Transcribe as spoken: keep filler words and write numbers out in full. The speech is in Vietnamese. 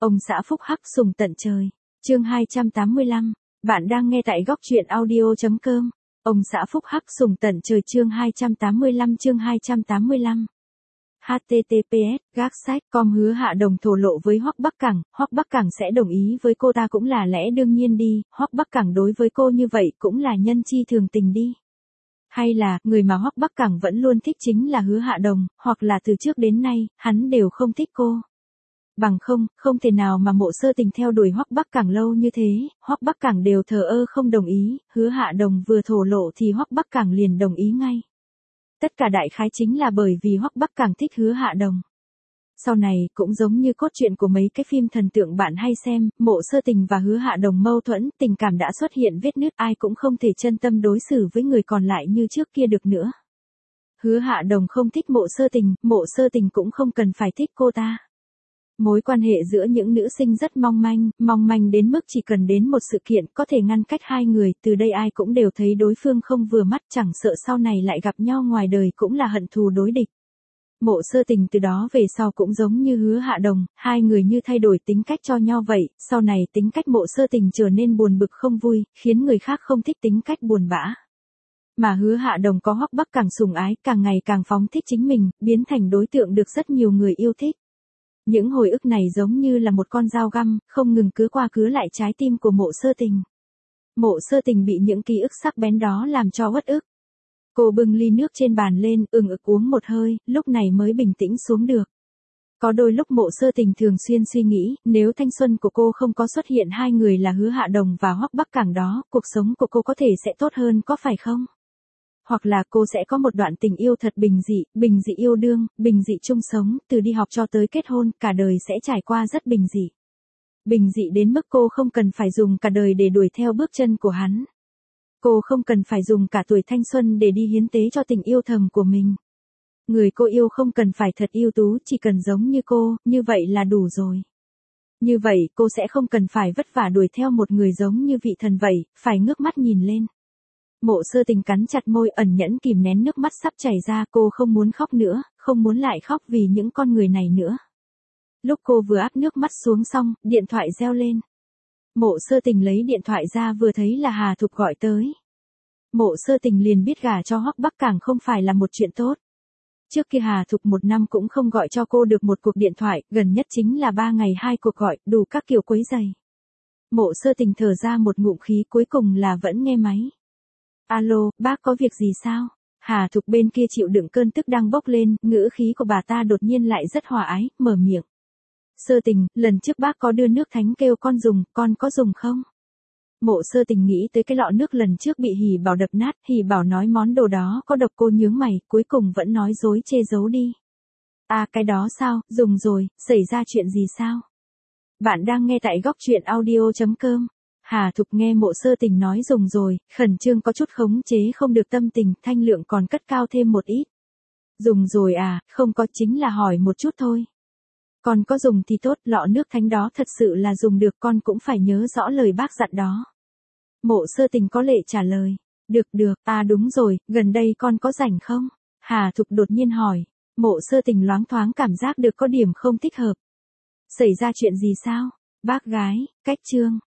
Ông xã phúc hắc sùng tận trời. Chương hai trăm tám mươi lăm. Bạn đang nghe tại góc truyện audio chấm com. Ông xã phúc hắc sùng tận trời chương hai trăm tám mươi lăm chương hai trăm tám mươi lăm. hát tê tê pê ét gác sách com hứa Hạ Đồng thổ lộ với Hoắc Bắc Cẳng, Hoắc Bắc Cẳng sẽ đồng ý với cô ta cũng là lẽ đương nhiên đi, Hoắc Bắc Cẳng đối với cô như vậy cũng là nhân chi thường tình đi. Hay là, người mà Hoắc Bắc Cẳng vẫn luôn thích chính là hứa Hạ Đồng, hoặc là từ trước đến nay, hắn đều không thích cô. Bằng không, không thể nào mà Mộ Sơ Tình theo đuổi Hoắc Bắc Cẳng lâu như thế, Hoắc Bắc Cẳng đều thờ ơ không đồng ý, hứa Hạ Đồng vừa thổ lộ thì Hoắc Bắc Cẳng liền đồng ý ngay. Tất cả đại khái chính là bởi vì Hoắc Bắc Cẳng thích hứa Hạ Đồng. Sau này, cũng giống như cốt truyện của mấy cái phim thần tượng bạn hay xem, Mộ Sơ Tình và hứa Hạ Đồng mâu thuẫn, tình cảm đã xuất hiện vết nứt, ai cũng không thể chân tâm đối xử với người còn lại như trước kia được nữa. Hứa Hạ Đồng không thích Mộ Sơ Tình, Mộ Sơ Tình cũng không cần phải thích cô ta. Mối quan hệ giữa những nữ sinh rất mong manh, mong manh đến mức chỉ cần đến một sự kiện có thể ngăn cách hai người, từ đây ai cũng đều thấy đối phương không vừa mắt, chẳng sợ sau này lại gặp nhau ngoài đời cũng là hận thù đối địch. Mộ Sơ Tình từ đó về sau cũng giống như hứa Hạ Đồng, hai người như thay đổi tính cách cho nhau vậy, sau này tính cách Mộ Sơ Tình trở nên buồn bực không vui, khiến người khác không thích tính cách buồn bã. Mà hứa Hạ Đồng có Hoắc Bắc Cẳng sủng ái, càng ngày càng phóng thích chính mình, biến thành đối tượng được rất nhiều người yêu thích. Những hồi ức này giống như là một con dao găm, không ngừng cứ qua cứ lại trái tim của Mộ Sơ Tình. Mộ Sơ Tình bị những ký ức sắc bén đó làm cho uất ức. Cô bưng ly nước trên bàn lên, ừng ực uống một hơi, lúc này mới bình tĩnh xuống được. Có đôi lúc Mộ Sơ Tình thường xuyên suy nghĩ, nếu thanh xuân của cô không có xuất hiện hai người là hứa Hạ Đồng và Hoắc Bắc Cẳng đó, cuộc sống của cô có thể sẽ tốt hơn có phải không? Hoặc là cô sẽ có một đoạn tình yêu thật bình dị, bình dị yêu đương, bình dị chung sống, từ đi học cho tới kết hôn, cả đời sẽ trải qua rất bình dị. Bình dị đến mức cô không cần phải dùng cả đời để đuổi theo bước chân của hắn. Cô không cần phải dùng cả tuổi thanh xuân để đi hiến tế cho tình yêu thầm của mình. Người cô yêu không cần phải thật ưu tú, chỉ cần giống như cô, như vậy là đủ rồi. Như vậy cô sẽ không cần phải vất vả đuổi theo một người giống như vị thần vậy, phải ngước mắt nhìn lên. Mộ Sơ Tình cắn chặt môi ẩn nhẫn kìm nén nước mắt sắp chảy ra, cô không muốn khóc nữa, không muốn lại khóc vì những con người này nữa. Lúc cô vừa áp nước mắt xuống xong, điện thoại reo lên. Mộ Sơ Tình lấy điện thoại ra vừa thấy là Hà Thục gọi tới. Mộ Sơ Tình liền biết gả cho Hoắc Bắc Cẳng không phải là một chuyện tốt. Trước kia Hà Thục một năm cũng không gọi cho cô được một cuộc điện thoại, gần nhất chính là ba ngày hai cuộc gọi, đủ các kiểu quấy giày. Mộ Sơ Tình thở ra một ngụm khí cuối cùng là vẫn nghe máy. Alo, bác có việc gì sao? Hà Thục bên kia chịu đựng cơn tức đang bốc lên, ngữ khí của bà ta đột nhiên lại rất hòa ái, mở miệng. Sơ Tình, lần trước bác có đưa nước thánh kêu con dùng, con có dùng không? Mộ Sơ Tình nghĩ tới cái lọ nước lần trước bị Hỉ Bảo đập nát, Hỉ Bảo nói món đồ đó có độc, cô nhướng mày, cuối cùng vẫn nói dối chê giấu đi. À cái đó sao, dùng rồi, xảy ra chuyện gì sao? Bạn đang nghe tại góc truyện audio chấm com. Hà Thục nghe Mộ Sơ Tình nói dùng rồi, khẩn trương có chút khống chế không được tâm tình, thanh lượng còn cất cao thêm một ít. Dùng rồi à, không có, chính là hỏi một chút thôi. Con có dùng thì tốt, lọ nước thánh đó thật sự là dùng được, con cũng phải nhớ rõ lời bác dặn đó. Mộ Sơ Tình có lệ trả lời. Được được, à đúng rồi, gần đây con có rảnh không? Hà Thục đột nhiên hỏi. Mộ Sơ Tình loáng thoáng cảm giác được có điểm không thích hợp. Xảy ra chuyện gì sao? Bác gái, cách chương.